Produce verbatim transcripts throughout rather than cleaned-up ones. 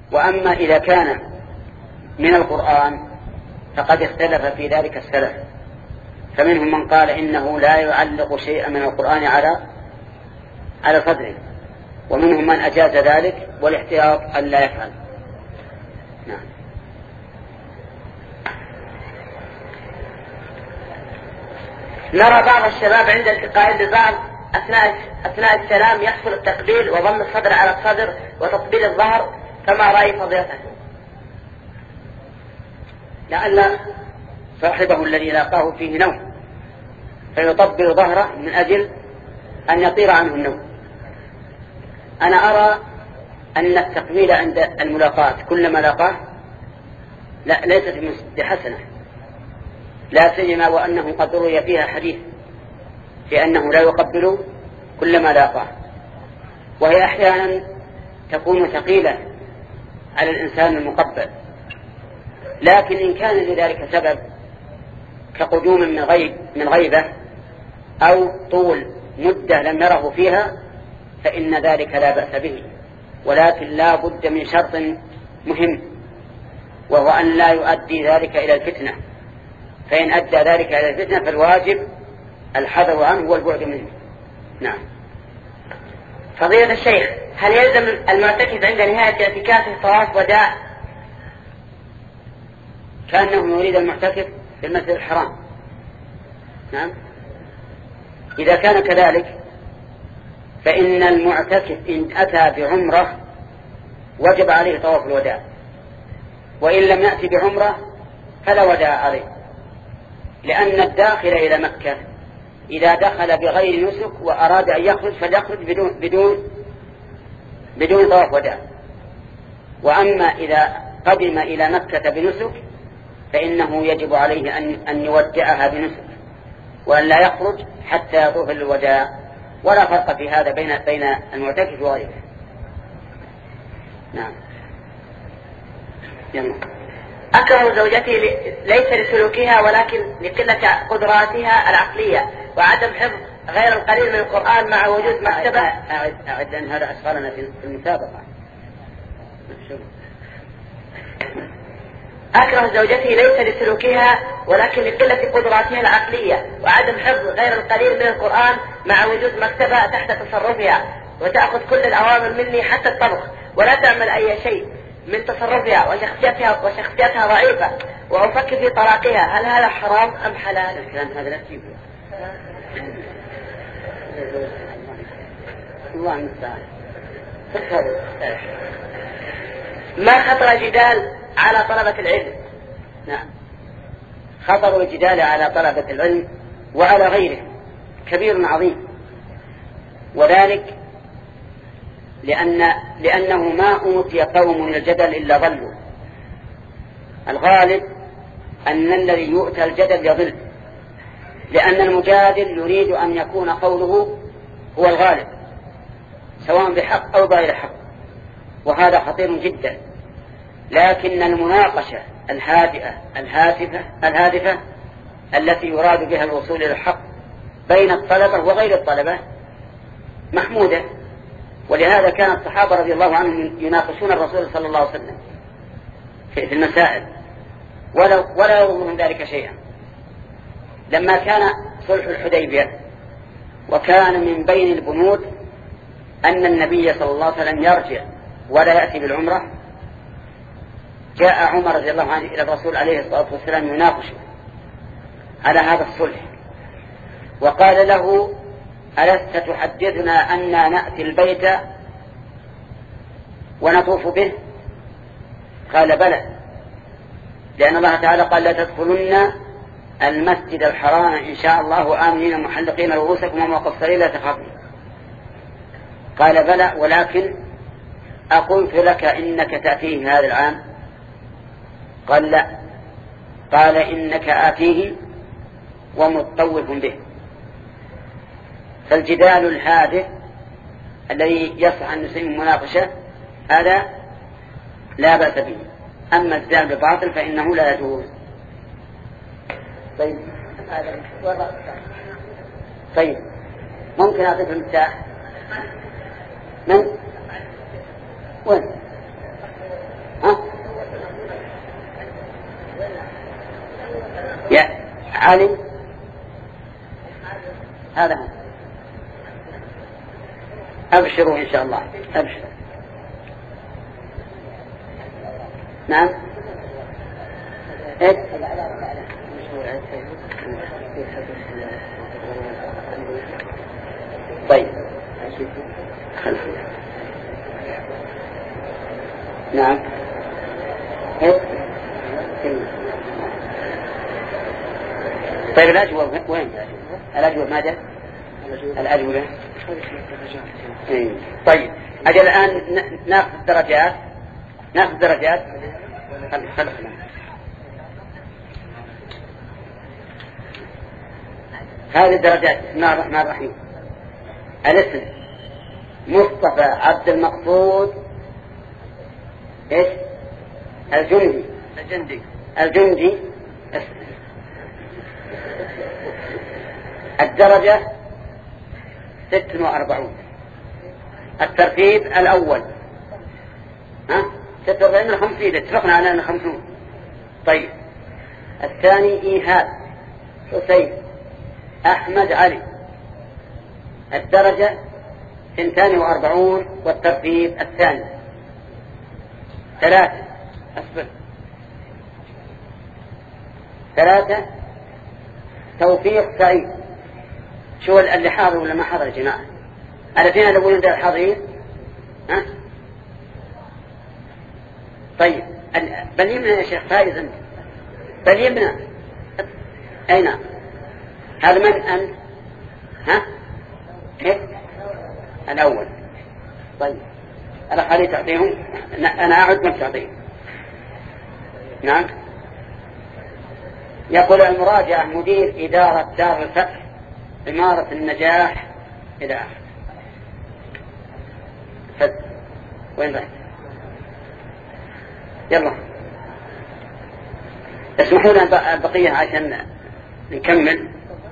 وأما إذا كان من القرآن فقد اختلف في ذلك السلف، فمنهم من قال إنه لا يعلق شيئا من القرآن على على صدره، ومنهم من أجاز ذلك، والاحتياط أن لا يفعل. نعم. نرى بعض الشباب عند التقاء ببعض أثناء أثناء السلام يحصل التقبيل وضم الصدر على الصدر وتطبيل الظهر، فما رأي فضيلته؟ لعل صاحبه الذي لاقاه فيه نوم فيطبل ظهره من أجل أن يطير عنه النوم. أنا أرى أن التقبيل عند الملاقاة كلما لاقاه لا ليست بحسنة، لا سيما وأنه قد روي فيها حديث في أنه لا يقبل كلما لاقاه، وهي أحيانا تكون ثقيلة على الإنسان المقبل. لكن إن كان لذلك سبب كقدوم من غيب من غيبة أو طول مدة لم يره فيها فإن ذلك لا بأس به، ولكن لا بد من شرط مهم، وهو أن لا يؤدي ذلك إلى الفتنة، فإن أدى ذلك إلى الفتنة فالواجب الحذر عنه والبعد منه. نعم. فضيلة الشيخ، هل يلزم المعتكف عند نهاية اعتكافه طواف وداع؟ كأنه يريد المعتكف في المسجد الحرام. نعم. إذا كان كذلك فإن المعتكف إن أتى بعمرة وجب عليه طواف الوداع، وإن لم يأتي بعمرة فلا وداع عليه، لأن الداخل إلى مكة إذا دخل بغير نسك وأراد أن يخرج فليخرج بدون بدون بدون طواف وداع. وأما إذا قدم إلى مكة بنسك فإنه يجب عليه أن أن يودعها بنسك وأن لا يخرج حتى يطوف الوداع، ولا فرق في هذا بين بين المعتكف وغيره. نعم. يلا. أكره زوجتي ليس لسلوكها ولكن لقلة قدراتها العقلية وعدم حفظ غير القليل من القرآن مع وجود مكتبة. أعد أعد أن هذا أشغلنا في المسابقة. أكره زوجتي ليس لسلوكها ولكن لقلة قدراتها العقلية وعدم حفظ غير القليل من القرآن مع وجود مكتبة تحت تصرفها، وتأخذ كل الأوامر مني حتى الطبخ، ولا تعمل أي شيء من تصرفها وشخصيتها وشخصيتها ضعيفة، وأفكر في طلاقها. هل هذا حرام أم حلال؟ الكلام هذا لا تجيبه. الله المستعان. ما خطر جدال على طلبة العلم؟ نعم. خطر الجدال على طلبة العلم وعلى غيره كبير عظيم، وذلك لأن لأنه ما أوتي قوم من الجدل إلا ضلوا. الغالب أن الذي يؤتى الجدل يضل، لأن المجادل يريد أن يكون قوله هو الغالب سواء بحق أو بغير حق، وهذا خطير جدا. لكن المناقشة الهادئة الهادفة الهادفة التي يراد بها الوصول إلى الحق بين الطلبة وغير الطلبة محمودة، ولهذا كان الصحابة رضي الله عنهم يناقشون الرسول صلى الله عليه وسلم في المسائل ولا ولا يظنهم ذلك شيئا. لما كان صلح الحديبية وكان من بين البنود أن النبي صلى الله عليه وسلم يرجع ولا يأتي بالعمرة، جاء عمر رضي الله عنه إلى الرسول عليه الصلاة والسلام يناقشه على هذا الصلح، وقال له: ألست تحدثنا أننا نأتي البيت ونطوف به؟ قال: بلى، لأن الله تعالى قال: لا تدخلن المسجد الحرام إن شاء الله آمنين محلقين رؤوسكم ومقصرين لا تخافون. قال: بلى، ولكن أقلت لك إنك تأتيه هذا العام؟ قال: لا. قال: إنك آتيه ومطوف به. فالجدال الهادئ الذي يصح أن يسمى مناقشة هذا لا بأس به، أما الجدال بباطل فإنه لا يجوز. طيب طيب ممكن أعطيك المفتاح؟ من؟ وين؟ علي هذا هو. أبشروا إن شاء الله أبشر. نعم إيه؟ طيب نعم إيه؟ طيب الأجوبة وين؟ الأجوبة ماذا؟ الأجوبة إيه؟ طيب أجل الآن نأخذ الدرجات نأخذ درجات خلقنا. هذه الدرجات. بسم الله الرحمن الرحيم. الاسم مصطفى عبد المقصود ايش؟ الجندي الجندي الجندي الدرجة ست وأربعون. الترتيب الأول ها ست وأربعين خمسين اتفقنا على أن خمسون. طيب الثاني إيهاب حسين أحمد علي الدرجة اثنتان وأربعون والترتيب الثاني. ثلاثة أصبر ثلاثة توفيق سعيد. شو اللي حاضر ولا ما حاضر يا جماعة؟ الاثنين الأولين ده الحاضرين ها؟ طيب بل يمنع يا شيخ فايز أنت بل يمنع. أين هذا من أنت ها كيف الأول؟ طيب أنا خلي تعطيهم أنا أعد من تعطيهم. نعم يقول المراجع مدير إدارة دار الفتح إمارة النجاح إلى آخره. فد وين رحت؟ يلا اسمحوا لنا البقية عشان نكمل.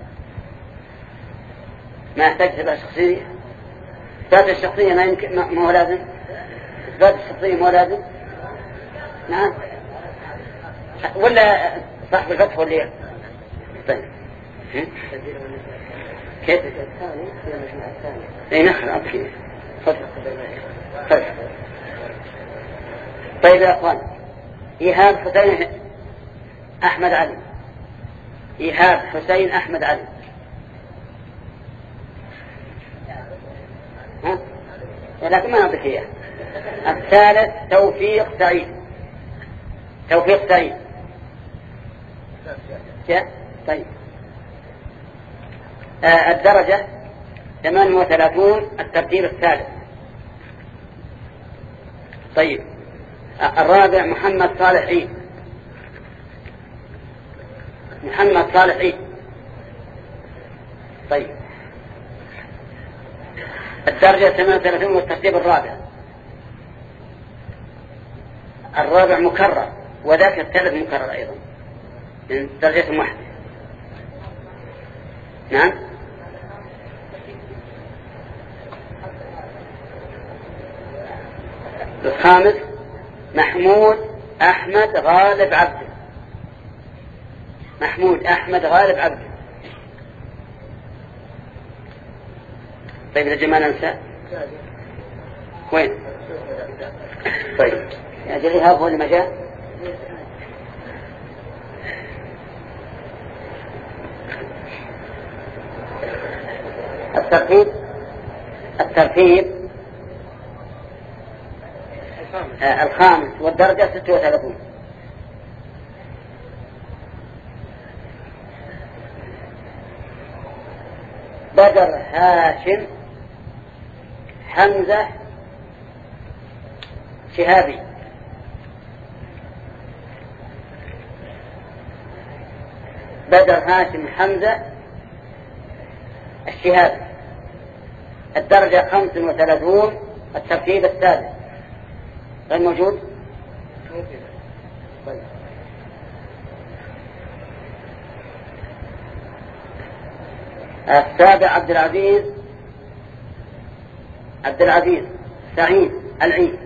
ما يحتاج تبقى شخصية. إثبات الشخصية ما يمكن ما هو لازم. إثبات الشخصية ما هو لازم. نعم ولا صاحب الفتح ولا طيب كيف؟ اي نخل أبكي. طيب طيب يا أخوان إيهاب حسين أحمد علي إيهاب حسين أحمد علي ها؟ لكن ما نعطيك إياه. الثالث توفيق سعيد توفيق سعيد طيب آه الدرجة ثمانية وثلاثون الترتيب الثالث. طيب آه الرابع محمد صالح عيد محمد صالح عيد. طيب الدرجة ثمانية وثلاثون والترتيب الرابع. الرابع مكرر وذاك الثالث مكرر أيضا من درجة واحدة. نعم الخامس محمود أحمد غالب عبد محمود أحمد غالب عبد. طيب يا جماعة ننسى وين؟ طيب يا جلي هذا هو المجال. الترتيب الترتيب آه الخامس والدرجة ستة وثلاثون. بدر هاشم حمزة شهابي. بدر هاشم حمزة الشهابي الدرجة خمس وثلاثون الترتيب الثالث. غير موجود؟ طيب. السابع عبد العزيز عبد العزيز سعيد العيد.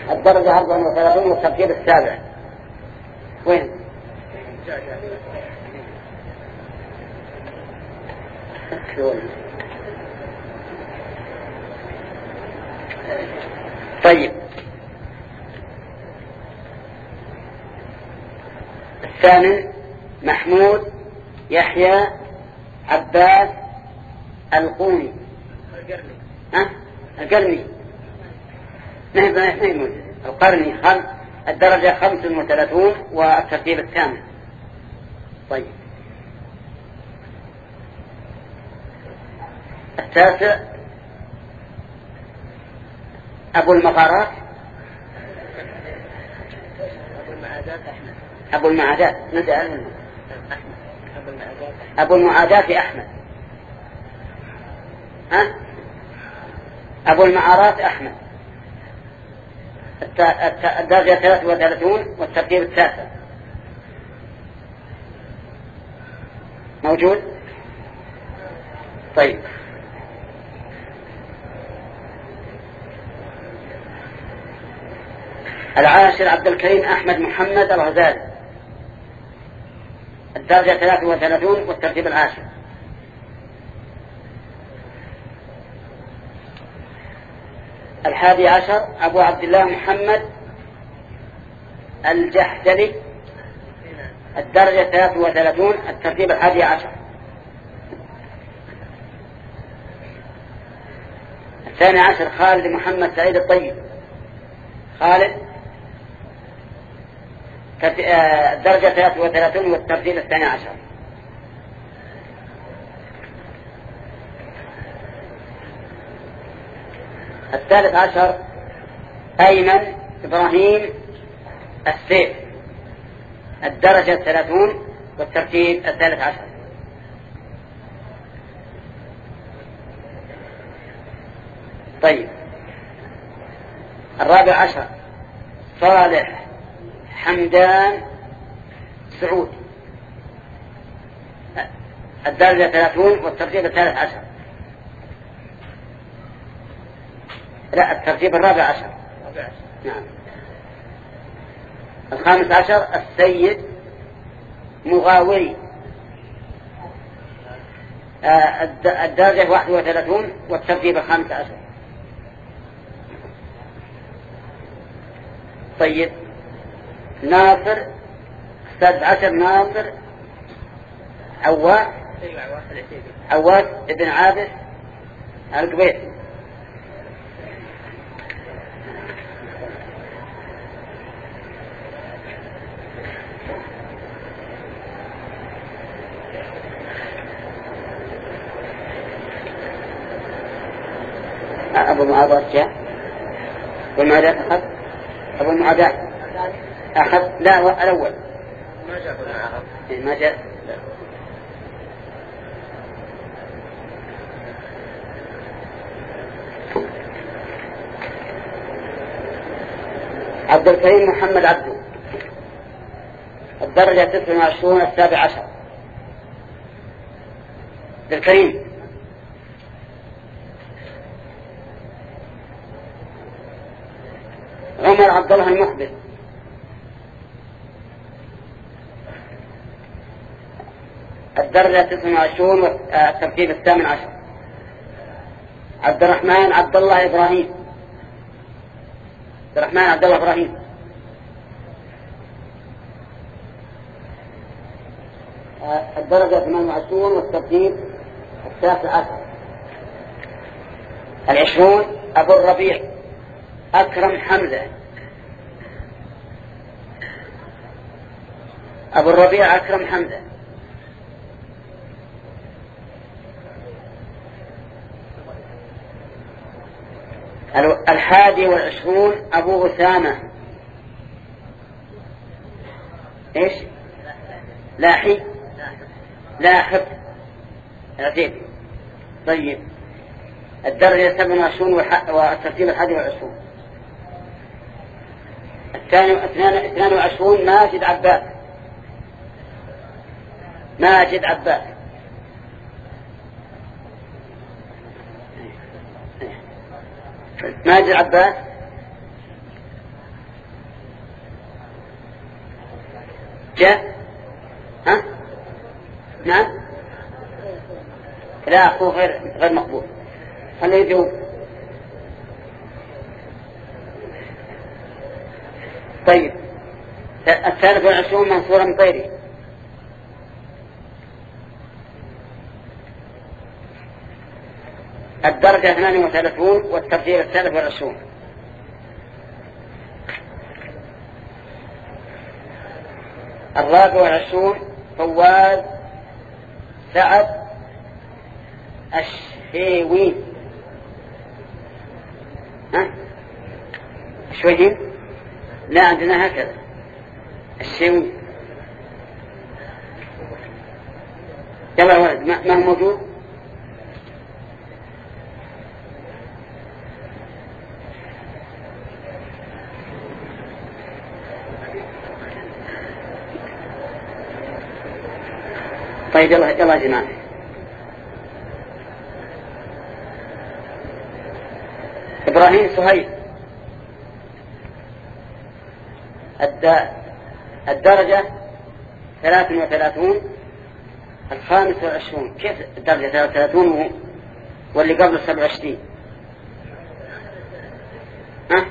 الدرجة أربعة وثلاثون والترتيب السابع وين؟ طيب الثامن محمود يحيى عباس القوني ها القرني نهب نهب القرني خم الدرجة خمس وثلاثون والترتيب الثامن. طيب التاسع أبو المغارات أبو المعادات ندى أبو المعادات أحمد ها أبو المعارات أحمد الدرجة ثلاثة وثلاثون والترتيب التاسع موجود. طيب العاشر عبد الكريم أحمد محمد الغزالي الدرجة ثلاثة وثلاثون والترتيب العاشر. الحادي عشر أبو عبد الله محمد الجحدلي الدرجة ثلاثة وثلاثون الترتيب الحادي عشر. الثاني عشر خالد محمد سعيد الطيب خالد الدرجة ثلاثة وثلاثون والترتيب الثاني عشر. الثالث عشر أيمن إبراهيم السيف الدرجة الثلاثون والترتيب الثالث عشر. طيب الرابع عشر صالح حمدان سعود الدرجة ثلاثون والترتيب الثالث عشر. لا الترتيب الرابع عشر. نعم. الخامس عشر السيد مغاوري الدرجة واحد وثلاثون والترتيب الخامس عشر. طيب ناصر السادس عشر ناصر عواس عواس ابن عابس القبيسي أبو المعاذات جاء والمعادات أخذ أبو المعادات أخذ لا الأول ما جاء أبو المعاذات ما جاء عبد الكريم محمد عبده الدرجة تسعة وعشرون السابع عشر. عبد الكريم عمر عبد الله المقبل الدرجة تسعة وعشرون والترتيب الثامن عشر. عبد الرحمن عبد الله إبراهيم عبد الرحمن عبد الله إبراهيم الدرجة ثمانية وعشرون والترتيب التاسع عشر. العشرون أبو الربيع أكرم حمزة أبو الربيع أكرم حمزة. الحادي والعشرون أبو أسامة إيش لاحي لاحق عزيز. طيب الدرجة سبعة وعشرون والترتيب الحادي والعشرون. الثاني اثنان وعشرون ماجد عباس ماجد عباس ماجد عباس جاء ها نعم لا أخوه غير غير مقبول. خليه يجاوب. طيب الثالث والعشرون منصورة من طيري. الدرجة ثمانية وثلاثون والترتيب الثالث والعشرون. الرابع والعشرون فواز سعد الشيوين. ها الشويين لا عندنا هكذا الشيوين. يلا ولد ما هو موجود. طيب يلا يلا يا جماعة. إبراهيم سهيل. الدرجة ثلاث وثلاثون الخامس والعشرون. كيف الدرجة ثلاث وثلاثون واللي قبل سبع وعشرين؟ ها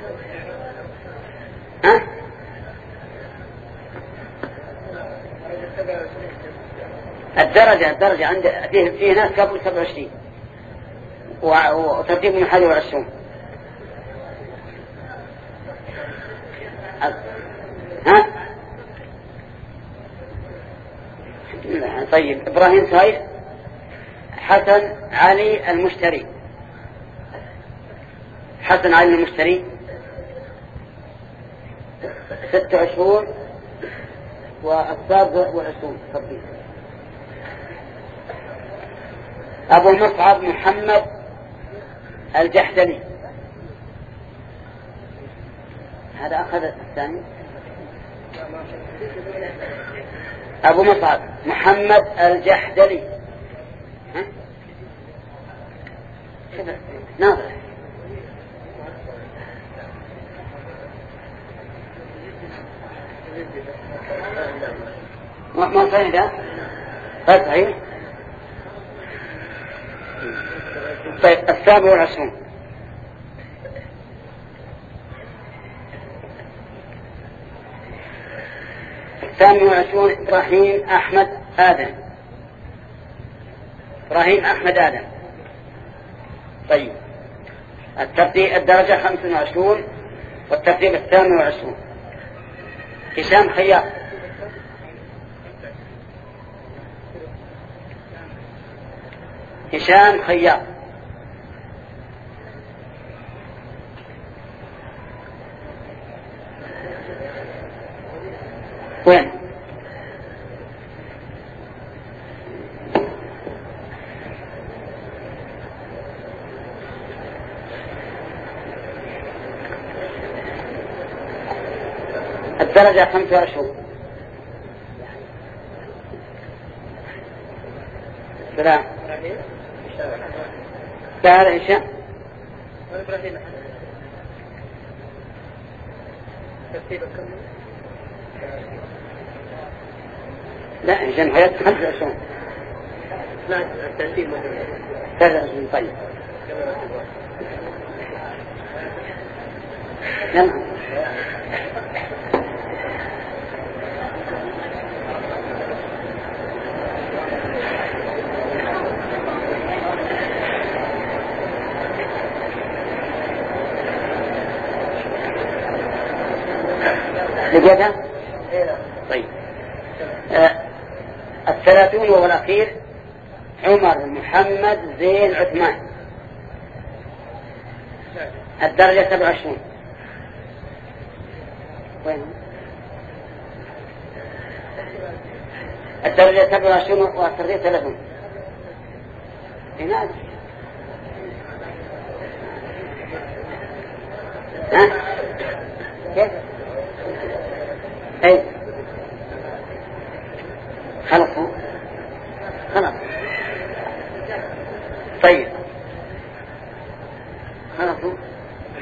ها الدرجة الدرجة عند فيه, فيه ناس قبل سبع وعشرين وترتيب من حادي والعشرون. ها طيب إبراهيم سهيل. حسن علي المشتري. حسن علي المشتري ستة وعشرون والسابع والعشرون ترتيب. أبو مصعب محمد الجحدلي. هذا أخذ الثاني. أبو مصعب محمد الجحدلي. ها ناظر ما ما صحيح ده غير صحيح. طيب السابع والعشرون الثامن والعشرون إبراهيم أحمد آدم. إبراهيم أحمد آدم. طيب الترتيب الدرجة خمس وعشرون والترتيب الثامن والعشرون. هشام خياط. هشام خياط. وين؟ الدرجة خمسة وعشرون. سلام. تعال هشام. لا هشام حياة خمسة وعشرون. لا الترتيب ثلاثة وعشرين. طيب يلا لقيتها. طيب آه. الثلاثون وهو الأخير عمر محمد زين عثمان. الدرجة سبع وعشرون. وين الدرجة سبع وعشرون والترتيب ثلاثون. هنا ها كيف اي خلاص خلاص. طيب خلاص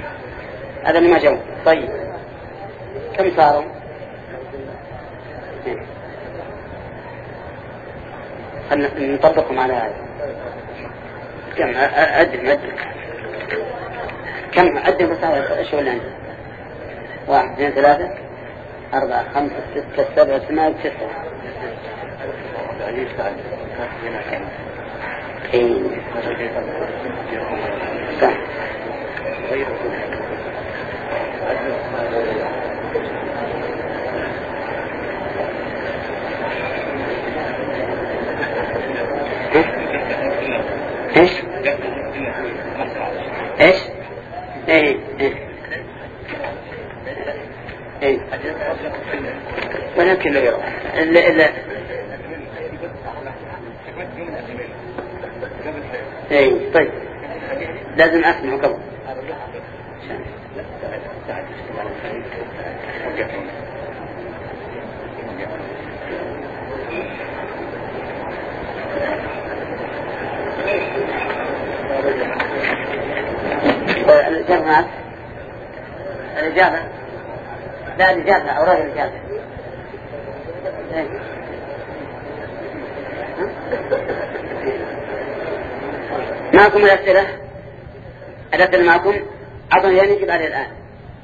هذا اللي ما جاوب. طيب كم صاروا؟ نطبقهم على هذا. كم أعدل أعدل كم أعدل بس إيش ولا عندي؟ واحد اثنين ثلاثة أربعة خمسة ستة سبعة ثمانية تسعة. إيه. صح. ايش ايش ايه ايه ايه ولكن لا لا ايه طيب لازم اسمع قبل الإجابة الإجابة لا الإجابة أوراق الإجابة معكم الأسئلة الأسئلة معكم أظن يعني نجيب عليه الآن.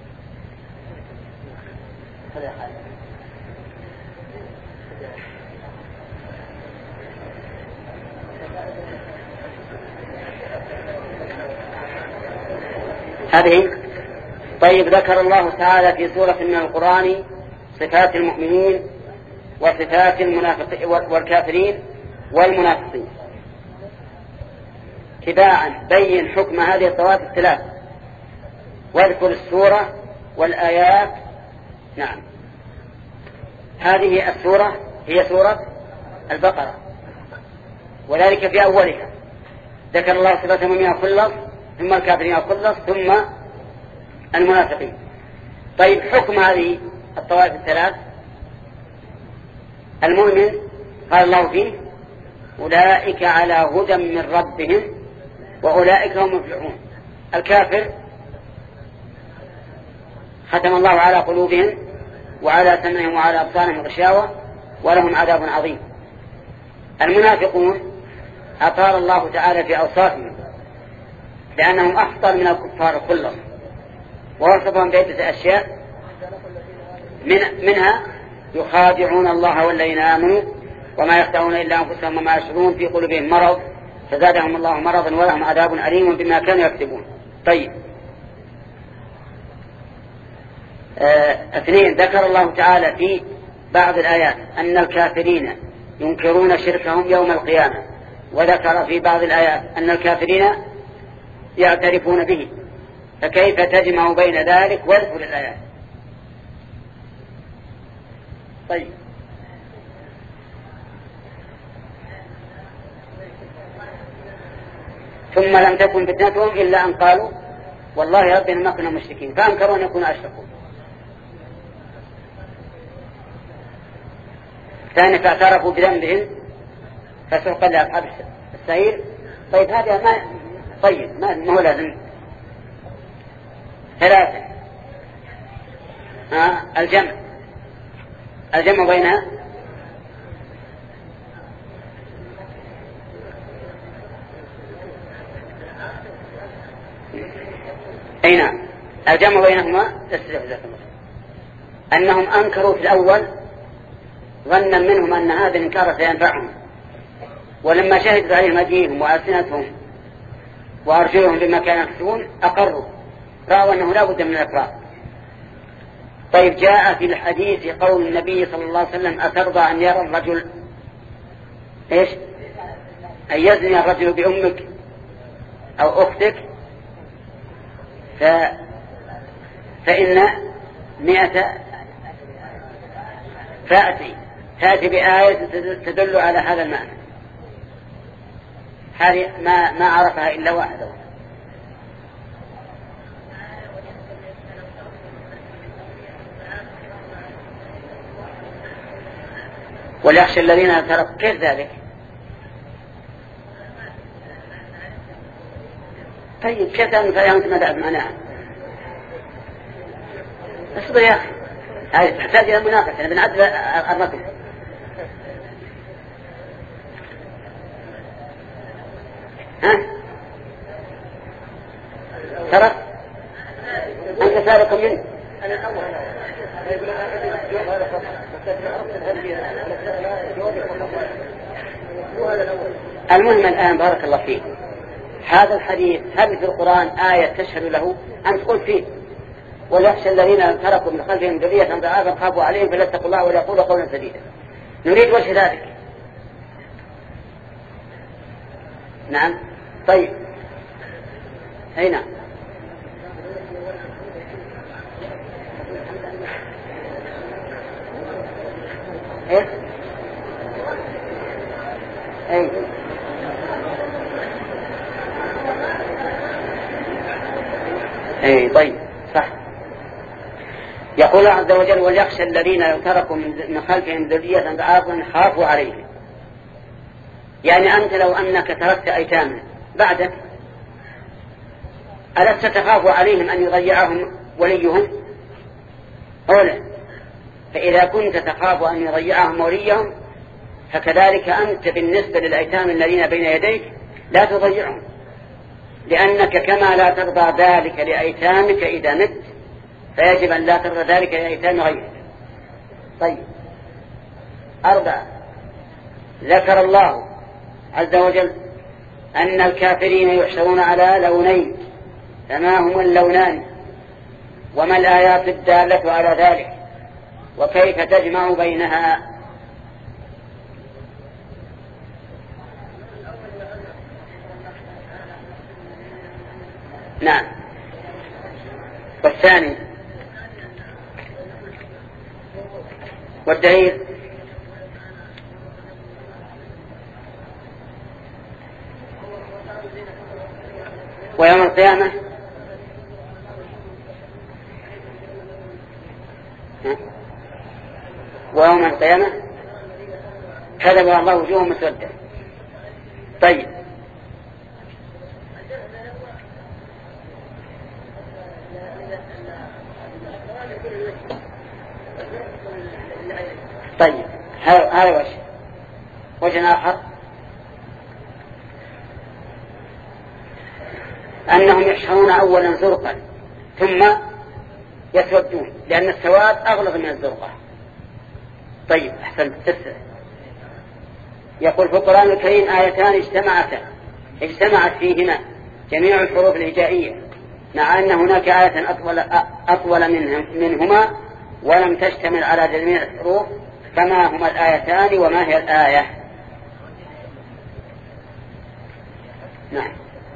هذه طيب ذكر الله تعالى في سورة من القرآن صفات المؤمنين وصفات المنافقين والكافرين والمنافقين تباعا بين حكم هذه الصفات الثلاث واذكر السورة والآيات. نعم هذه السورة هي سورة البقرة وذلك في أولها ذكر الله صفات المؤمنين خلص ثم الكافرين خلص ثم المنافقين. طيب حكم هذه الطوائف الثلاث المؤمن قال الله فيه أولئك على هدى من ربهم وأولئك هم المفلحون. الكافر ختم الله على قلوبهم وعلى سمعهم وعلى أبصارهم غشاوة ولهم عذاب عظيم. المنافقون أطال الله تعالى في أوصافهم لأنهم أخطر من الكفار كلهم ووصفهم بعدة أشياء من منها يخادعون الله والذين آمنوا وما يخدعون إلا أنفسهم وما يشعرون في قلوبهم مرض فزادهم الله مرضا ولهم عذاب أليم بما كانوا يكسبون. طيب آه اثنين ذكر الله تعالى في بعض الآيات أن الكافرين ينكرون شركهم يوم القيامة وذكر في بعض الآيات أن الكافرين يعترفون به فكيف تجمع بين ذلك واذكر الآيات. طيب ثم لم تكن فتنتهم إلا أن قالوا والله ربنا ما كنا مشركين فأنكروا أن يكونوا أشركوا. ثاني فاعترفوا بذنبهم فسوقا لأصحاب السعير. طيب هذا ما طيب ما هو لازم. ثلاثة آه الجمع الجمع بينها أي نعم الجمع بينهما أنهم أنكروا في الأول ظنا منهم أن هذا الإنكار سينفعهم ولما شهدت عليهم أيديهم وألسنتهم وأرجلهم بما كانوا يكسبون أقروا رأوا أنه لا بد من الإقرار. طيب جاء في الحديث قول النبي صلى الله عليه وسلم أترضى أن يرى الرجل إيش أن يزني الرجل بأمك أو أختك ف... فإن مئة فأتي تأتي بآية تدل على هذا المعنى. هذه ما ما عرفها إلا واحد. وليخشى الذين تركوا كيف ذلك؟ طيب كيف أنت فهمت ماذا معناها؟ اصبر يا أخي هذه تحتاج إلى مناقشة. أنا بنعدل الرقم. ترك أنت سارق منه. المهم الآن بارك الله فيك، هذا الحديث هل في القرآن آية تشهد له؟ أنت قلت فيه ويخشى الذين تركوا من خلفهم ذرية ضعافا خافوا عليهم فليتقوا الله وليقولوا قولا سديدا. نريد وجه ذلك. نعم طيب أين إيه أي أي طيب صح. يقول عز وجل وليخشى الذين تركوا من خلفهم ذرية ضعافا خافوا عليهم. يعني أنت لو أنك تركت أيتاما بعدك ألست تخاف عليهم أن يضيعهم وليهم أولا؟ فإذا كنت تخاف أن يضيعهم وليهم فكذلك أنت بالنسبة للأيتام الذين بين يديك لا تضيعهم، لأنك كما لا ترضى ذلك لأيتامك إذا مت فيجب أن لا ترضى ذلك لأيتام غيرك. طيب أربعة، ذكر الله عز وجل أن الكافرين يحشرون على لونين، فما هما اللونان وما الآيات الدالة على ذلك وكيف تجمع بينها؟ نعم. والثاني والدليل ويوم القيامة ويوم القيامة كذب الله وجوههم مسودة. طيب طيب هذا وجه. وجه آخر أنهم يحشرون أولا زرقا ثم يسودون، لأن السواد أغلظ من الزرقة. طيب أحسن تسر. يقول في القرآن الكريم آيتان اجتمعتا اجتمعت فيهما جميع الحروف الهجائية، مع أن هناك آية أطول, أطول منهم منهما ولم تشتمل على جميع الحروف. فما هما الآيتان وما هي الآية؟ نعم.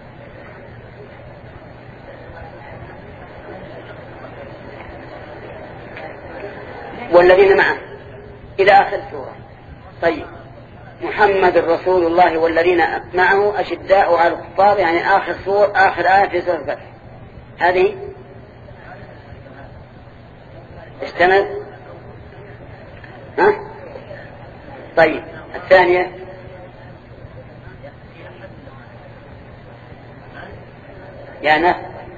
والذين معه إلى آخر السورة. طيب محمد رسول الله والذين معه أشداء على الكفار، يعني آخر سورة آخر آية في سورة الفتح. هذه اشتمل. ها؟ طيب الثانية يا ناس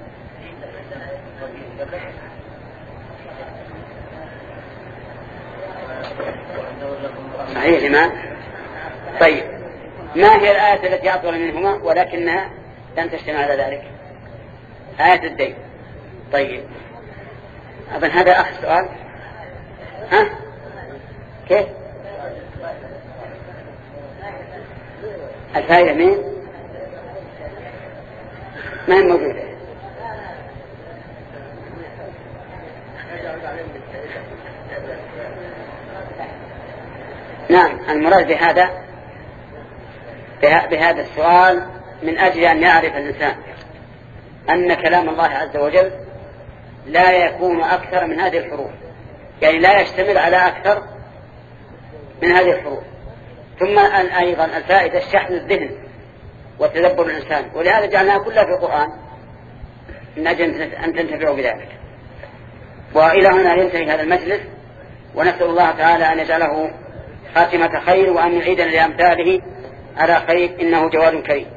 صحيح لما. طيب ما هي الآية التي أطول منهما ولكنها لم تجتمع على ذلك؟ آية الدين. طيب أظن هذا آخر سؤال. ها كيف الفائدة مين ما هي موجودة؟ نعم المراد بهذا بهذا السؤال من أجل أن يعرف الإنسان أن كلام الله عز وجل لا يكون أكثر من هذه الحروف، يعني لا يشتمل على أكثر من هذه الحروف. ثم أيضا الفائدة شحن الذهن وتدبر الإنسان، ولهذا جعلناها كلها في القرآن من أجل أن تنتفعوا بذلك. وإلى هنا ينتهي هذا المجلس، ونسأل الله تعالى أن يجعله خاتمة خير وأن يعيدنا لأمثاله على خير إنه جواد كريم.